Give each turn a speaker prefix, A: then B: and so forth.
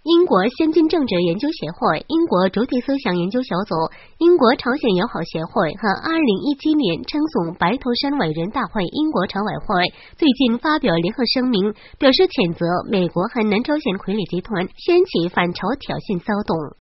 A: 英国先进政治研究协会、英国主体思想研究小组、英国朝鲜友好协会和2017年称颂白头山伟人大会英国常委会最近发表联合声明，表示谴责美国和南朝鲜傀儡集团掀起反朝挑衅骚动。